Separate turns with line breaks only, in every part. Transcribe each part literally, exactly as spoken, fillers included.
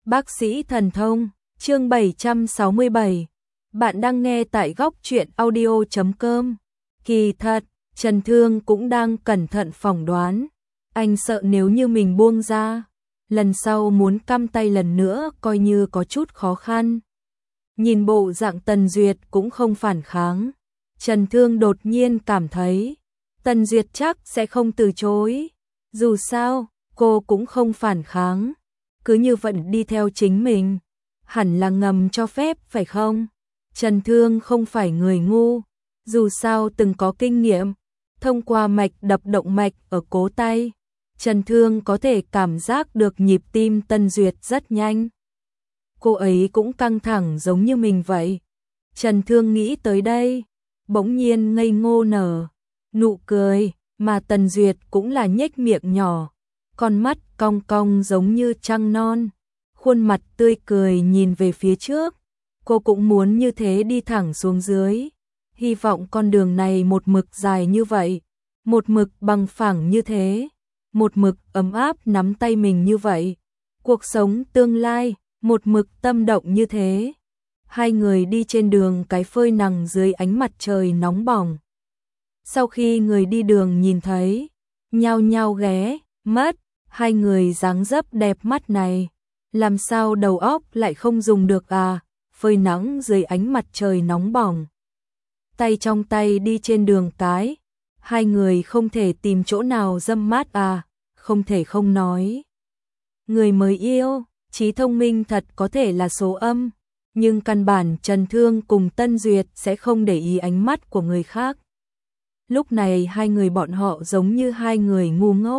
Bác sĩ thần thông, chương bảy trăm sáu mươi bảy. Bạn đang nghe tại góc truyện audio chấm com. Kỳ thật, Trần Thương cũng đang cẩn thận phỏng đoán. Anh sợ nếu như mình buông ra, lần sau muốn căm tay lần nữa coi như có chút khó khăn. Nhìn bộ dạng Tần Duyệt cũng không phản kháng. Trần Thương đột nhiên cảm thấy, Tần Duyệt chắc sẽ không từ chối. Dù sao, cô cũng không phản kháng. Cứ như vậy đi theo chính mình, hẳn là ngầm cho phép phải không? Trần Thương không phải người ngu, dù sao từng có kinh nghiệm, thông qua mạch đập động mạch ở cổ tay, Trần Thương có thể cảm giác được nhịp tim Tần Duyệt rất nhanh. Cô ấy cũng căng thẳng giống như mình vậy. Trần Thương nghĩ tới đây, bỗng nhiên ngây ngô nở nụ cười, mà Tần Duyệt cũng là nhếch miệng nhỏ, con mắt cong cong giống như trăng non, khuôn mặt tươi cười nhìn về phía trước. Cô cũng muốn như thế đi thẳng xuống dưới, hy vọng con đường này một mực dài như vậy, một mực bằng phẳng như thế, một mực ấm áp nắm tay mình như vậy, cuộc sống tương lai một mực tâm động như thế. Hai người đi trên đường cái phơi nắng dưới ánh mặt trời nóng bỏng. Sau khi người đi đường nhìn thấy, nhao nhao ghé mắt, hai người dáng dấp đẹp mắt này, làm sao đầu óc lại không dùng được à, phơi nắng dưới ánh mặt trời nóng bỏng. Tay trong tay đi trên đường cái, hai người không thể tìm chỗ nào râm mát à, không thể không nói. Người mới yêu, trí thông minh thật có thể là số âm, nhưng căn bản Trần Thương cùng Tân Duyệt sẽ không để ý ánh mắt của người khác. Lúc này hai người bọn họ giống như hai người ngu ngốc.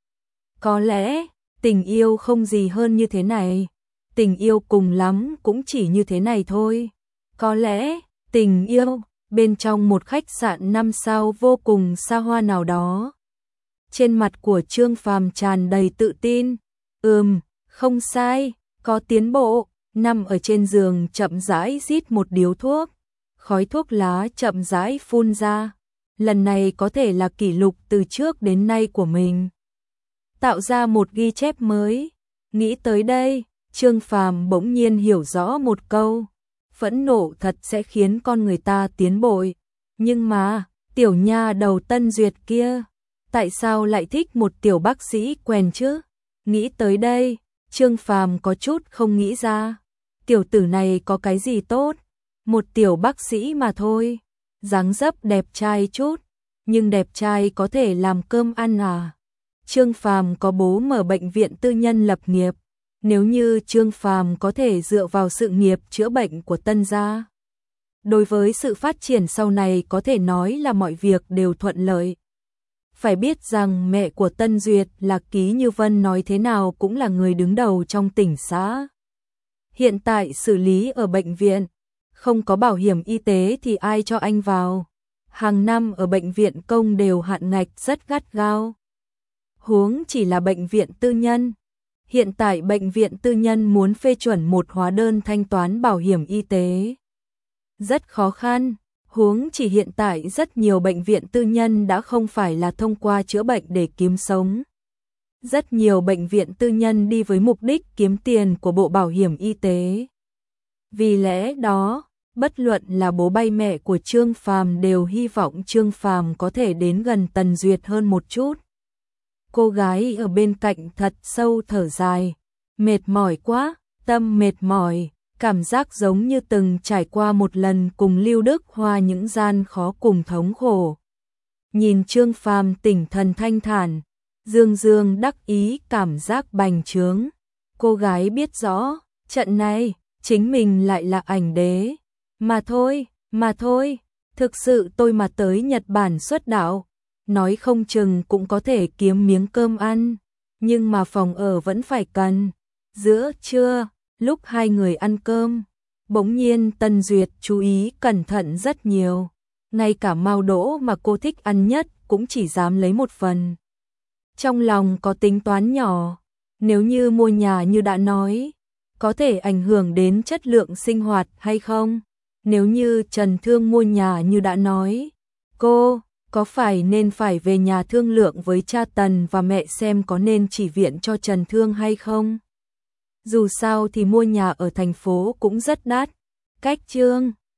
Có lẽ, tình yêu không gì hơn như thế này. Tình yêu cùng lắm cũng chỉ như thế này thôi. Có lẽ, tình yêu, bên trong một khách sạn năm sao vô cùng xa hoa nào đó. Trên mặt của Trương Phàm tràn đầy tự tin. Ừm, không sai, có tiến bộ. Nằm ở trên giường chậm rãi rít một điếu thuốc. Khói thuốc lá chậm rãi phun ra. Lần này có thể là kỷ lục từ trước đến nay của mình. Tạo ra một ghi chép mới. Nghĩ tới đây, Trương Phàm bỗng nhiên hiểu rõ một câu. Phẫn nộ thật sẽ khiến con người ta tiến bộ. Nhưng mà, tiểu nha đầu Tân Duyệt kia, tại sao lại thích một tiểu bác sĩ quèn chứ? Nghĩ tới đây, Trương Phàm có chút không nghĩ ra. Tiểu tử này có cái gì tốt? Một tiểu bác sĩ mà thôi. Dáng dấp đẹp trai chút, nhưng đẹp trai có thể làm cơm ăn à? Trương Phàm có bố mở bệnh viện tư nhân lập nghiệp, nếu như Trương Phàm có thể dựa vào sự nghiệp chữa bệnh của Tân gia, đối với sự phát triển sau này có thể nói là mọi việc đều thuận lợi. Phải biết rằng mẹ của Tân Duyệt là Ký Như Vân nói thế nào cũng là người đứng đầu trong tỉnh xã. Hiện tại xử lý ở bệnh viện, không có bảo hiểm y tế thì ai cho anh vào. Hàng năm ở bệnh viện công đều hạn ngạch rất gắt gao. Huống chỉ là bệnh viện tư nhân. Hiện tại bệnh viện tư nhân muốn phê chuẩn một hóa đơn thanh toán bảo hiểm y tế rất khó khăn. Huống chỉ hiện tại rất nhiều bệnh viện tư nhân đã không phải là thông qua chữa bệnh để kiếm sống. Rất nhiều bệnh viện tư nhân đi với mục đích kiếm tiền của bộ bảo hiểm y tế. Vì lẽ đó, bất luận là bố bay mẹ của Trương Phàm đều hy vọng Trương Phàm có thể đến gần Tần Duyệt hơn một chút. Cô gái ở bên cạnh thật sâu thở dài, mệt mỏi quá, tâm mệt mỏi, cảm giác giống như từng trải qua một lần cùng Lưu Đức Hoa những gian khó cùng thống khổ. Nhìn Trương Phàm tỉnh thần thanh thản, dương dương đắc ý cảm giác bành trướng. Cô gái biết rõ, trận này, chính mình lại là ảnh đế. Mà thôi, mà thôi, thực sự tôi mà tới Nhật Bản xuất đạo, nói không chừng cũng có thể kiếm miếng cơm ăn, nhưng mà phòng ở vẫn phải cần. Giữa trưa, lúc hai người ăn cơm, bỗng nhiên Tân Duyệt chú ý cẩn thận rất nhiều, ngay cả mao đỗ mà cô thích ăn nhất cũng chỉ dám lấy một phần. Trong lòng có tính toán nhỏ, nếu như mua nhà như đã nói, có thể ảnh hưởng đến chất lượng sinh hoạt hay không? Nếu như Trần Thương mua nhà như đã nói, cô có phải nên phải về nhà thương lượng với cha Tần và mẹ xem có nên chỉ viện cho Trần Thương hay không? Dù sao thì mua nhà ở thành phố cũng rất đắt. Cách Trương